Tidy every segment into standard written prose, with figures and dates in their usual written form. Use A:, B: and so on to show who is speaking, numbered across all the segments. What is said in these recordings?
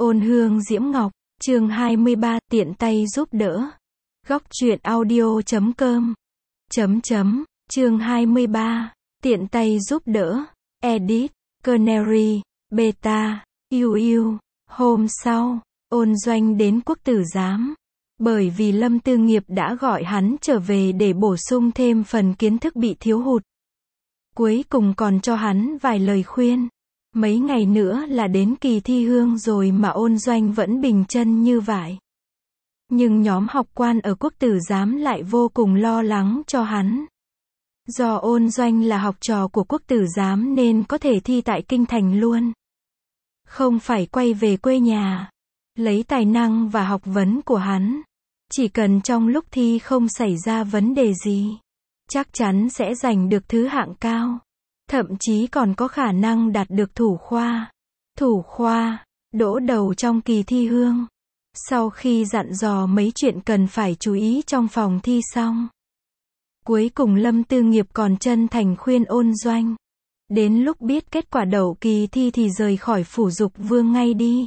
A: Ôn hương diễm ngọc, chương 23, tiện tay giúp đỡ. Góc truyện audio.com. Chương 23, tiện tay giúp đỡ. Edit, Canary, Beta, UU. Hôm sau, Ôn Doanh đến quốc tử giám. Bởi vì Lâm Tư Nghiệp đã gọi hắn trở về để bổ sung thêm phần kiến thức bị thiếu hụt. Cuối cùng còn cho hắn vài lời khuyên. Mấy ngày nữa là đến kỳ thi hương rồi mà Ôn Doanh vẫn bình chân như vậy. Nhưng nhóm học quan ở quốc tử giám lại vô cùng lo lắng cho hắn. Do Ôn Doanh là học trò của quốc tử giám nên có thể thi tại kinh thành luôn. Không phải quay về quê nhà. Lấy tài năng và học vấn của hắn. Chỉ cần trong lúc thi không xảy ra vấn đề gì. Chắc chắn sẽ giành được thứ hạng cao. Thậm chí còn có khả năng đạt được thủ khoa. Thủ khoa, đỗ đầu trong kỳ thi hương. Sau khi dặn dò mấy chuyện cần phải chú ý trong phòng thi xong. Cuối cùng Lâm Tư Nghiệp còn chân thành khuyên Ôn Doanh. Đến lúc biết kết quả đậu kỳ thi thì rời khỏi phủ Dục Vương ngay đi.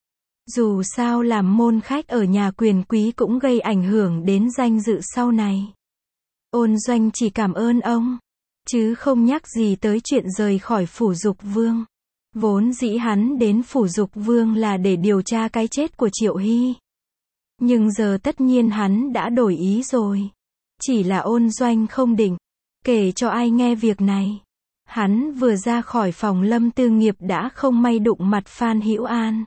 A: Dù sao làm môn khách ở nhà quyền quý cũng gây ảnh hưởng đến danh dự sau này. Ôn Doanh chỉ cảm ơn ông. Chứ không nhắc gì tới chuyện rời khỏi phủ Dục Vương. Vốn dĩ hắn đến phủ Dục Vương là để điều tra cái chết của Triệu Hy. Nhưng giờ tất nhiên hắn đã đổi ý rồi. Chỉ là Ôn Doanh không định kể cho ai nghe việc này. Hắn vừa ra khỏi phòng Lâm Tư Nghiệp đã không may đụng mặt Phan Hữu An.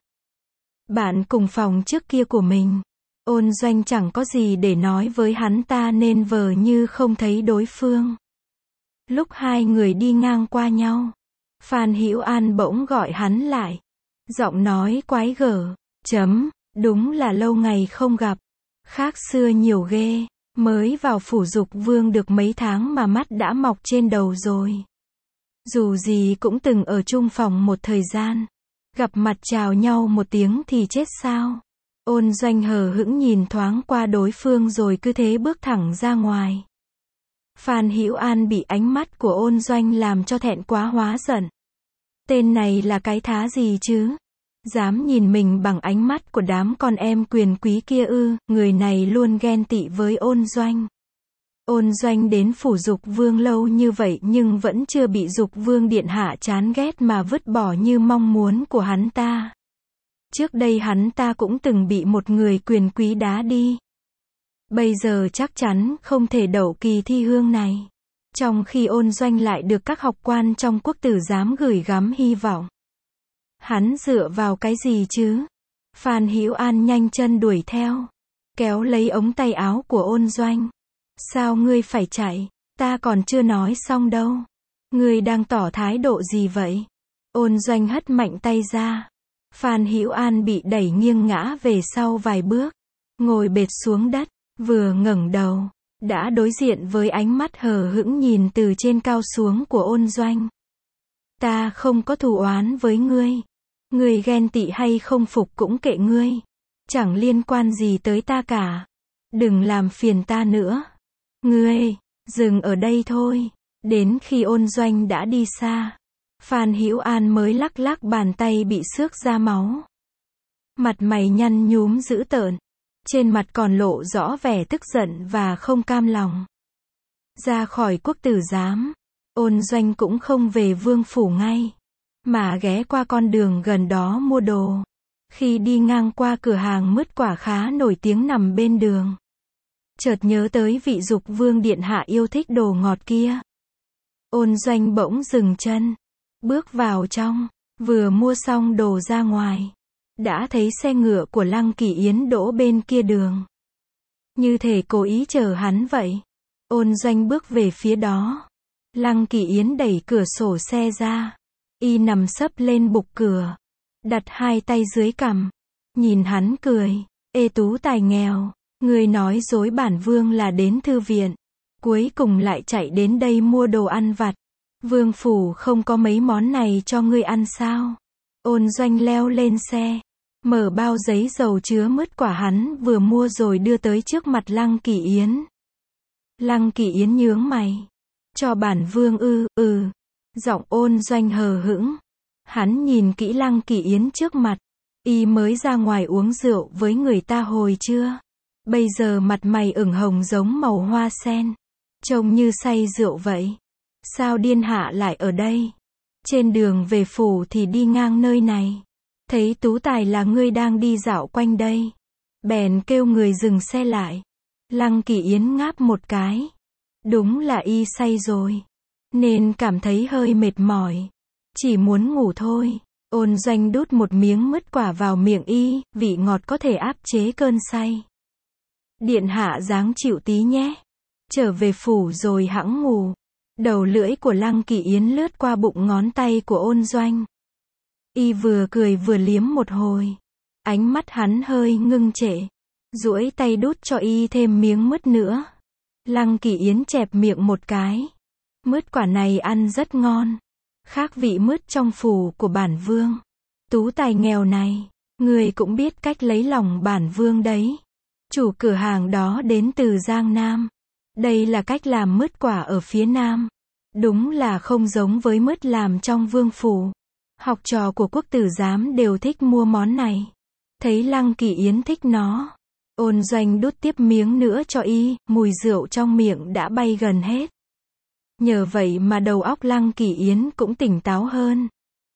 A: Bạn cùng phòng trước kia của mình. Ôn Doanh chẳng có gì để nói với hắn ta nên vờ như không thấy đối phương. Lúc hai người đi ngang qua nhau, Phan Hữu An bỗng gọi hắn lại. Giọng nói quái gở. Đúng là lâu ngày không gặp. Khác xưa nhiều ghê. Mới vào phủ Dục Vương được mấy tháng mà mắt đã mọc trên đầu rồi. Dù gì cũng từng ở chung phòng một thời gian. Gặp mặt chào nhau một tiếng thì chết sao. Ôn Doanh hờ hững nhìn thoáng qua đối phương rồi cứ thế bước thẳng ra ngoài. Phan Hữu An bị ánh mắt của Ôn Doanh làm cho thẹn quá hóa giận. Tên này là cái thá gì chứ? Dám nhìn mình bằng ánh mắt của đám con em quyền quý kia ư? Người này luôn ghen tị với Ôn Doanh. Ôn Doanh đến phủ Dục Vương lâu như vậy nhưng vẫn chưa bị Dục Vương điện hạ chán ghét mà vứt bỏ như mong muốn của hắn ta. Trước đây hắn ta cũng từng bị một người quyền quý đá đi. Bây giờ chắc chắn không thể đậu kỳ thi hương này. Trong khi Ôn Doanh lại được các học quan trong quốc tử giám gửi gắm hy vọng. Hắn dựa vào cái gì chứ? Phan Hữu An nhanh chân đuổi theo. Kéo lấy ống tay áo của Ôn Doanh. Sao ngươi phải chạy? Ta còn chưa nói xong đâu. Ngươi đang tỏ thái độ gì vậy? Ôn Doanh hất mạnh tay ra. Phan Hữu An bị đẩy nghiêng ngã về sau vài bước. Ngồi bệt xuống đất. Vừa ngẩng đầu, đã đối diện với ánh mắt hờ hững nhìn từ trên cao xuống của Ôn Doanh. Ta không có thù oán với ngươi. Ngươi ghen tị hay không phục cũng kệ ngươi. Chẳng liên quan gì tới ta cả. Đừng làm phiền ta nữa. Ngươi, dừng ở đây thôi. Đến khi Ôn Doanh đã đi xa, Phan Hữu An mới lắc lắc bàn tay bị xước ra máu. Mặt mày nhăn nhúm dữ tợn. Trên mặt còn lộ rõ vẻ tức giận và không cam lòng. Ra khỏi quốc tử giám, Ôn Doanh cũng không về vương phủ ngay, mà ghé qua con đường gần đó mua đồ. Khi đi ngang qua cửa hàng mứt quả khá nổi tiếng nằm bên đường, chợt nhớ tới vị Dục Vương điện hạ yêu thích đồ ngọt kia. Ôn Doanh bỗng dừng chân, bước vào trong, vừa mua xong đồ ra ngoài. Đã thấy xe ngựa của Lăng Kỳ Yến đỗ bên kia đường. Như thể cố ý chờ hắn vậy. Ôn Doanh bước về phía đó. Lăng Kỳ Yến đẩy cửa sổ xe ra. Y nằm sấp lên bục cửa. Đặt hai tay dưới cằm. Nhìn hắn cười. Ê tú tài nghèo. Ngươi nói dối bản vương là đến thư viện. Cuối cùng lại chạy đến đây mua đồ ăn vặt. Vương phủ không có mấy món này cho ngươi ăn sao? Ôn Doanh leo lên xe. Mở bao giấy dầu chứa mứt quả hắn vừa mua rồi đưa tới trước mặt Lăng Kỳ Yến. Lăng Kỳ Yến nhướng mày. Cho bản vương ư? Giọng Ôn Doanh hờ hững. Hắn nhìn kỹ Lăng Kỳ Yến trước mặt. Y mới ra ngoài uống rượu với người ta hồi trưa. Bây giờ mặt mày ửng hồng giống màu hoa sen. Trông như say rượu vậy. Sao điên hạ lại ở đây? Trên đường về phủ thì đi ngang nơi này. Thấy Tú Tài là ngươi đang đi dạo quanh đây. Bèn kêu người dừng xe lại. Lăng Kỳ Yến ngáp một cái. Đúng là y say rồi. Nên cảm thấy hơi mệt mỏi. Chỉ muốn ngủ thôi. Ôn Doanh đút một miếng mứt quả vào miệng y, vị ngọt có thể áp chế cơn say. Điện hạ dáng chịu tí nhé. Trở về phủ rồi hẵng ngủ. Đầu lưỡi của Lăng Kỳ Yến lướt qua bụng ngón tay của Ôn Doanh. Y vừa cười vừa liếm một hồi. Ánh mắt hắn hơi ngưng trệ. Duỗi tay đút cho y thêm miếng mứt nữa. Lăng Kỳ Yến chẹp miệng một cái. Mứt quả này ăn rất ngon. Khác vị mứt trong phủ của bản vương. Tú Tài nghèo này, người cũng biết cách lấy lòng bản vương đấy. Chủ cửa hàng đó đến từ Giang Nam. Đây là cách làm mứt quả ở phía Nam. Đúng là không giống với mứt làm trong vương phủ. Học trò của quốc tử giám đều thích mua món này. Thấy Lăng Kỳ Yến thích nó. Ôn Doanh đút tiếp miếng nữa cho y, mùi rượu trong miệng đã bay gần hết. Nhờ vậy mà đầu óc Lăng Kỳ Yến cũng tỉnh táo hơn.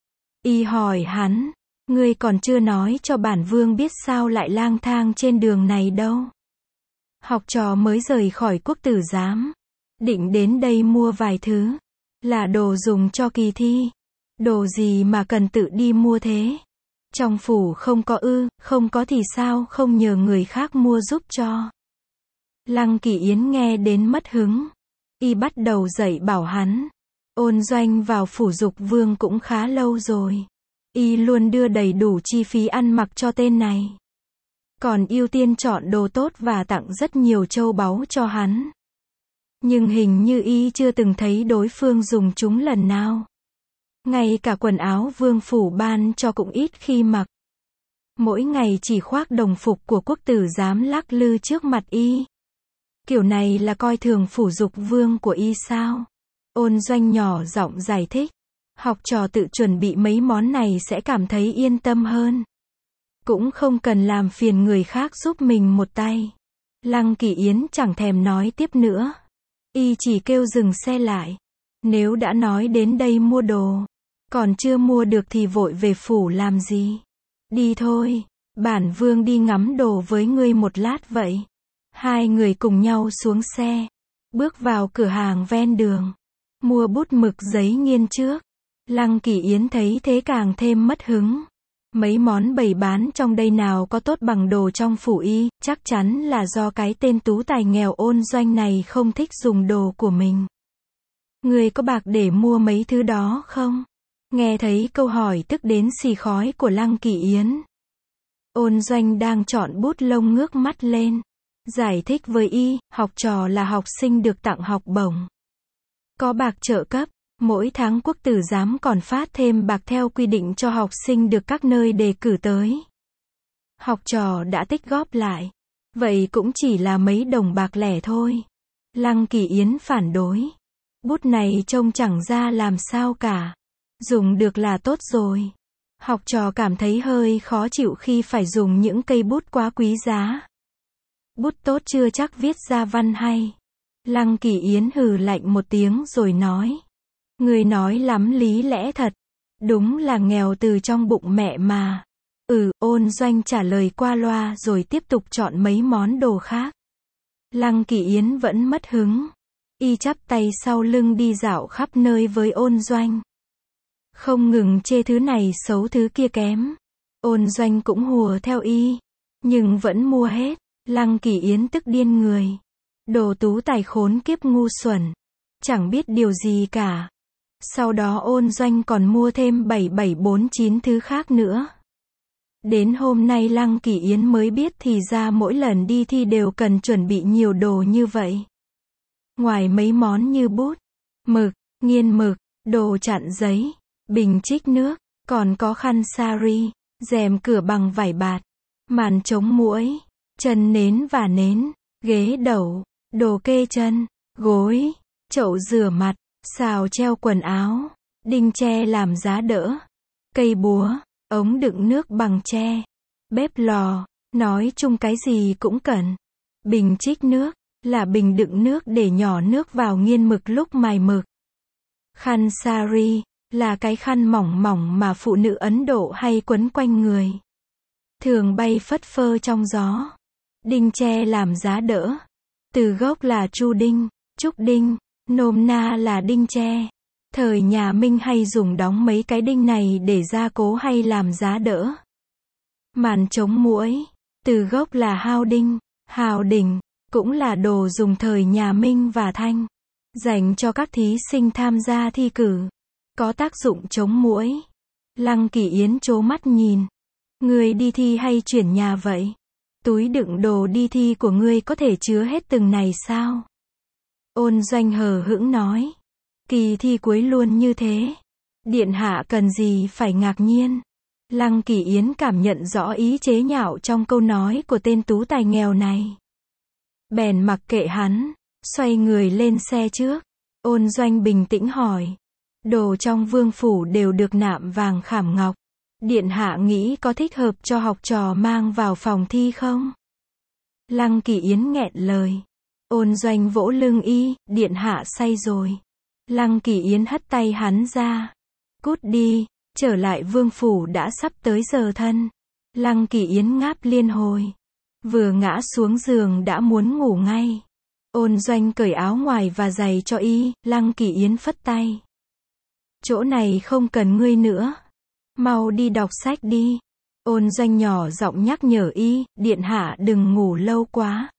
A: Y hỏi hắn, ngươi còn chưa nói cho bản vương biết sao lại lang thang trên đường này đâu. Học trò mới rời khỏi quốc tử giám. Định đến đây mua vài thứ. Là đồ dùng cho kỳ thi. Đồ gì mà cần tự đi mua thế? Trong phủ không có ư, không có thì sao không nhờ người khác mua giúp cho. Lăng Kỳ Yến nghe đến mất hứng. Y bắt đầu dạy bảo hắn. Ôn Doanh vào phủ Dục Vương cũng khá lâu rồi. Y luôn đưa đầy đủ chi phí ăn mặc cho tên này. Còn ưu tiên chọn đồ tốt và tặng rất nhiều châu báu cho hắn. Nhưng hình như y chưa từng thấy đối phương dùng chúng lần nào. Ngay cả quần áo vương phủ ban cho cũng ít khi mặc. Mỗi ngày chỉ khoác đồng phục của quốc tử giám lắc lư trước mặt y. Kiểu này là coi thường phủ Dục Vương của y sao? Ôn Doanh nhỏ giọng giải thích. Học trò tự chuẩn bị mấy món này sẽ cảm thấy yên tâm hơn. Cũng không cần làm phiền người khác giúp mình một tay. Lăng Kỳ Yến chẳng thèm nói tiếp nữa. Y chỉ kêu dừng xe lại. Nếu đã nói đến đây mua đồ, còn chưa mua được thì vội về phủ làm gì? Đi thôi, bản vương đi ngắm đồ với ngươi một lát vậy. Hai người cùng nhau xuống xe, bước vào cửa hàng ven đường, mua bút mực giấy nghiên trước. Lăng Kỳ Yến thấy thế càng thêm mất hứng. Mấy món bày bán trong đây nào có tốt bằng đồ trong phủ y, chắc chắn là do cái tên Tú Tài nghèo Ôn Doanh này không thích dùng đồ của mình. Người có bạc để mua mấy thứ đó không? Nghe thấy câu hỏi tức đến xì khói của Lăng Kỳ Yến. Ôn Doanh đang chọn bút lông ngước mắt lên. Giải thích với y, học trò là học sinh được tặng học bổng. Có bạc trợ cấp, mỗi tháng quốc tử giám còn phát thêm bạc theo quy định cho học sinh được các nơi đề cử tới. Học trò đã tích góp lại. Vậy cũng chỉ là mấy đồng bạc lẻ thôi. Lăng Kỳ Yến phản đối. Bút này trông chẳng ra làm sao cả. Dùng được là tốt rồi. Học trò cảm thấy hơi khó chịu khi phải dùng những cây bút quá quý giá. Bút tốt chưa chắc viết ra văn hay. Lăng Kỳ Yến hừ lạnh một tiếng rồi nói. Người nói lắm lý lẽ thật. Đúng là nghèo từ trong bụng mẹ mà. Ôn Doanh trả lời qua loa rồi tiếp tục chọn mấy món đồ khác. Lăng Kỳ Yến vẫn mất hứng. Y chắp tay sau lưng đi dạo khắp nơi với Ôn Doanh. Không ngừng chê thứ này xấu thứ kia kém. Ôn Doanh cũng hùa theo y. Nhưng vẫn mua hết. Lăng Kỳ Yến tức điên người. Đồ Tú Tài khốn kiếp ngu xuẩn. Chẳng biết điều gì cả. Sau đó Ôn Doanh còn mua thêm 7749 thứ khác nữa. Đến hôm nay Lăng Kỳ Yến mới biết thì ra mỗi lần đi thi đều cần chuẩn bị nhiều đồ như vậy. Ngoài mấy món như bút, mực, nghiên mực, đồ chặn giấy, bình trích nước, còn có khăn sari, rèm cửa bằng vải bạt, màn chống muỗi, chân nến và nến, ghế đẩu, đồ kê chân, gối, chậu rửa mặt, xào treo quần áo, đinh tre làm giá đỡ, cây búa, ống đựng nước bằng tre, bếp lò, nói chung cái gì cũng cần. Bình trích nước, là bình đựng nước để nhỏ nước vào nghiên mực lúc mài mực. Khăn sari, là cái khăn mỏng mỏng mà phụ nữ Ấn Độ hay quấn quanh người. Thường bay phất phơ trong gió. Đinh tre làm giá đỡ. Từ gốc là chu đinh, trúc đinh, nôm na là đinh tre. Thời nhà Minh hay dùng đóng mấy cái đinh này để gia cố hay làm giá đỡ. Màn chống muỗi, từ gốc là hao đinh, hào đỉnh, cũng là đồ dùng thời nhà Minh và Thanh, dành cho các thí sinh tham gia thi cử, có tác dụng chống muỗi. Lăng Kỳ Yến trố mắt nhìn. Ngươi đi thi hay chuyển nhà vậy? Túi đựng đồ đi thi của ngươi có thể chứa hết từng này sao? Ôn Doanh hờ hững nói. Kỳ thi cuối luôn như thế. Điện hạ cần gì phải ngạc nhiên. Lăng Kỳ Yến cảm nhận rõ ý chế nhạo trong câu nói của tên tú tài nghèo này. Bèn mặc kệ hắn, xoay người lên xe trước. Ôn Doanh bình tĩnh hỏi. Đồ trong vương phủ đều được nạm vàng khảm ngọc. Điện hạ nghĩ có thích hợp cho học trò mang vào phòng thi không? Lăng Kỳ Yến nghẹn lời. Ôn Doanh vỗ lưng y, điện hạ say rồi. Lăng Kỳ Yến hất tay hắn ra. Cút đi, trở lại vương phủ đã sắp tới giờ thân. Lăng Kỳ Yến ngáp liên hồi. Vừa ngã xuống giường đã muốn ngủ ngay. Ôn Doanh cởi áo ngoài và giày cho y, Lăng Kỳ Yến phất tay. Chỗ này không cần ngươi nữa. Mau đi đọc sách đi. Ôn Doanh nhỏ giọng nhắc nhở y, điện hạ đừng ngủ lâu quá.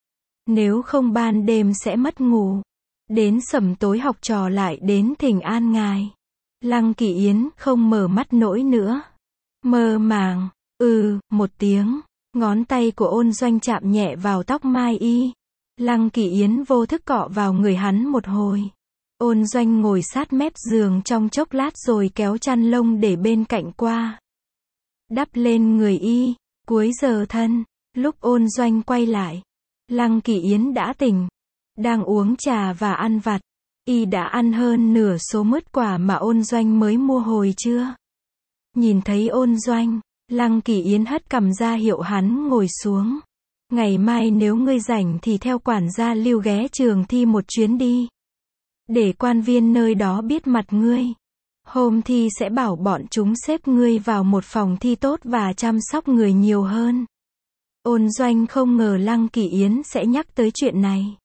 A: Nếu không ban đêm sẽ mất ngủ. Đến sẩm tối học trò lại đến thỉnh an ngài. Lăng Kỳ Yến không mở mắt nổi nữa. Mơ màng, một tiếng. Ngón tay của Ôn Doanh chạm nhẹ vào tóc mai y. Lăng Kỳ Yến vô thức cọ vào người hắn một hồi. Ôn Doanh ngồi sát mép giường trong chốc lát rồi kéo chăn lông để bên cạnh qua. Đắp lên người y, cuối giờ thân, lúc Ôn Doanh quay lại. Lăng Kỳ Yến đã tỉnh, đang uống trà và ăn vặt. Y đã ăn hơn nửa số mứt quả mà Ôn Doanh mới mua hồi trưa. Nhìn thấy Ôn Doanh, Lăng Kỳ Yến hất cằm ra hiệu hắn ngồi xuống. Ngày mai nếu ngươi rảnh thì theo quản gia Lưu ghé trường thi một chuyến đi. Để quan viên nơi đó biết mặt ngươi. Hôm thi sẽ bảo bọn chúng xếp ngươi vào một phòng thi tốt và chăm sóc người nhiều hơn. Ôn Doanh không ngờ Lăng Kỳ Yến sẽ nhắc tới chuyện này.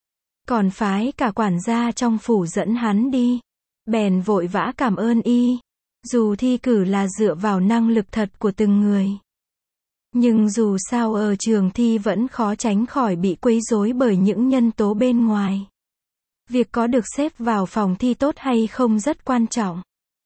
A: Còn phái cả quản gia trong phủ dẫn hắn đi. Bèn vội vã cảm ơn y. Dù thi cử là dựa vào năng lực thật của từng người. Nhưng dù sao ở trường thi vẫn khó tránh khỏi bị quấy rối bởi những nhân tố bên ngoài. Việc có được xếp vào phòng thi tốt hay không rất quan trọng.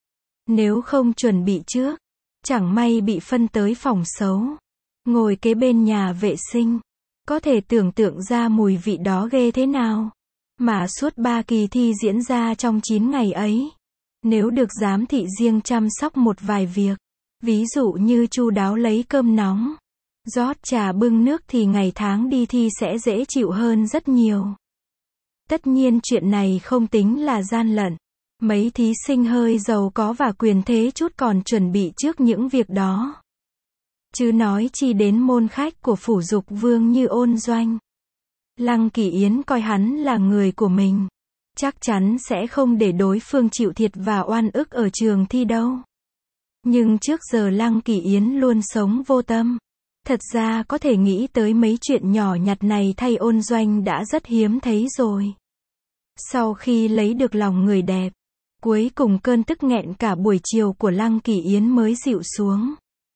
A: Nếu không chuẩn bị trước, chẳng may bị phân tới phòng xấu. Ngồi kế bên nhà vệ sinh. Có thể tưởng tượng ra mùi vị đó ghê thế nào. Mà suốt 3 kỳ thi diễn ra trong 9 ngày ấy. Nếu được giám thị riêng chăm sóc một vài việc. Ví dụ như chu đáo lấy cơm nóng, rót trà bưng nước thì ngày tháng đi thi sẽ dễ chịu hơn rất nhiều. Tất nhiên chuyện này không tính là gian lận. Mấy thí sinh hơi giàu có và quyền thế chút còn chuẩn bị trước những việc đó. Chứ nói chi đến môn khách của phủ Dục Vương như Ôn Doanh. Lăng Kỳ Yến coi hắn là người của mình. Chắc chắn sẽ không để đối phương chịu thiệt và oan ức ở trường thi đâu. Nhưng trước giờ Lăng Kỳ Yến luôn sống vô tâm. Thật ra có thể nghĩ tới mấy chuyện nhỏ nhặt này thay Ôn Doanh đã rất hiếm thấy rồi. Sau khi lấy được lòng người đẹp, cuối cùng cơn tức nghẹn cả buổi chiều của Lăng Kỳ Yến mới dịu xuống.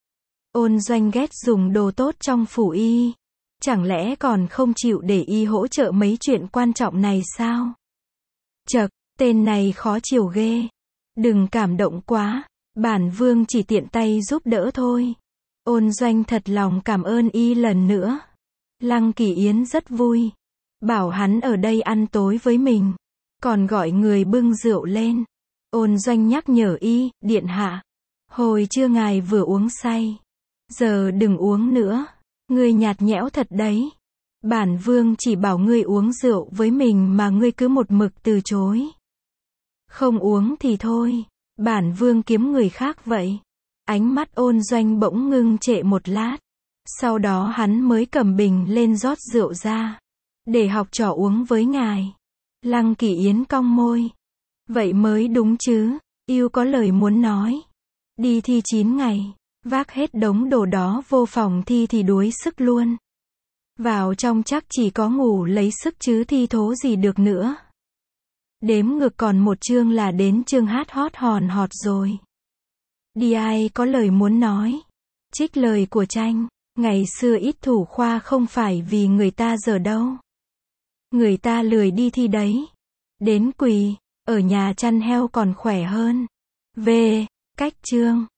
A: Ôn Doanh ghét dùng đồ tốt trong phủ y. Chẳng lẽ còn không chịu để y hỗ trợ mấy chuyện quan trọng này sao? Chậc, tên này khó chiều ghê. Đừng cảm động quá. Bản vương chỉ tiện tay giúp đỡ thôi. Ôn Doanh thật lòng cảm ơn y lần nữa. Lăng Kỳ Yến rất vui. Bảo hắn ở đây ăn tối với mình. Còn gọi người bưng rượu lên. Ôn Doanh nhắc nhở y, điện hạ. Hồi trưa ngài vừa uống say. Giờ đừng uống nữa. Ngươi nhạt nhẽo thật đấy. Bản vương chỉ bảo ngươi uống rượu với mình mà ngươi cứ một mực từ chối. Không uống thì thôi. Bản vương kiếm người khác vậy. Ánh mắt Ôn Doanh bỗng ngưng trệ một lát. Sau đó hắn mới cầm bình lên rót rượu ra. Để học trò uống với ngài. Lăng Kỳ Yến cong môi. Vậy mới đúng chứ, yêu có lời muốn nói. Đi thi 9 ngày, vác hết đống đồ đó vô phòng thi thì đuối sức luôn. Vào trong chắc chỉ có ngủ lấy sức chứ thi thố gì được nữa. Đếm ngược còn một chương là đến chương hát hót hòn họt rồi. Đi ai có lời muốn nói. Trích lời của Tranh. Ngày xưa ít thủ khoa không phải vì người ta dở đâu. Người ta lười đi thi đấy. Đến quỳ, ở nhà chăn heo còn khỏe hơn. Về, cách chương.